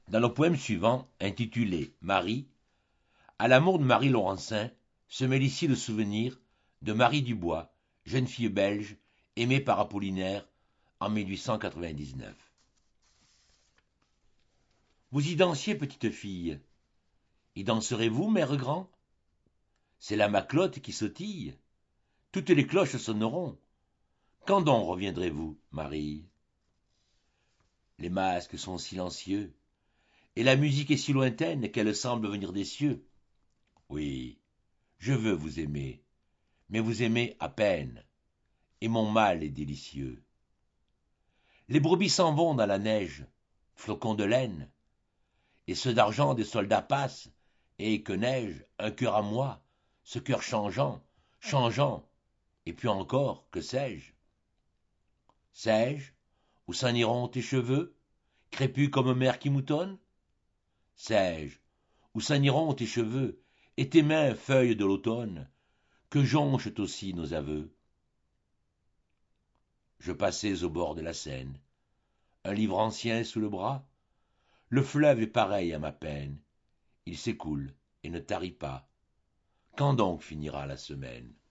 Dans le poème suivant, intitulé Marie, à l'amour de Marie Laurencin se mêle ici le souvenir de Marie Dubois, jeune fille belge aimée par Apollinaire en 1899. Vous y dansiez, petite fille. Y danserez-vous, mère grand? C'est la Maclotte qui sautille. Toutes les cloches sonneront. Quand donc reviendrez-vous, Marie? Les masques sont silencieux, et la musique est si lointaine qu'elle semble venir des cieux. Oui, je veux vous aimer, mais vous aimez à peine, et mon mal est délicieux. Les brebis s'en vont dans la neige, flocons de laine, et ceux d'argent des soldats passent, et que neige, un cœur à moi, ce cœur changeant, changeant, et puis encore, que sais-je? Sais-je, où s'en iront tes cheveux, crépus comme mer qui moutonne? Sais-je, où s'en iront tes cheveux, et tes mains feuilles de l'automne, que jonchent aussi nos aveux? Je passais au bord de la Seine, un livre ancien sous le bras. Le fleuve est pareil à ma peine, il s'écoule et ne tarit pas. Quand donc finira la semaine?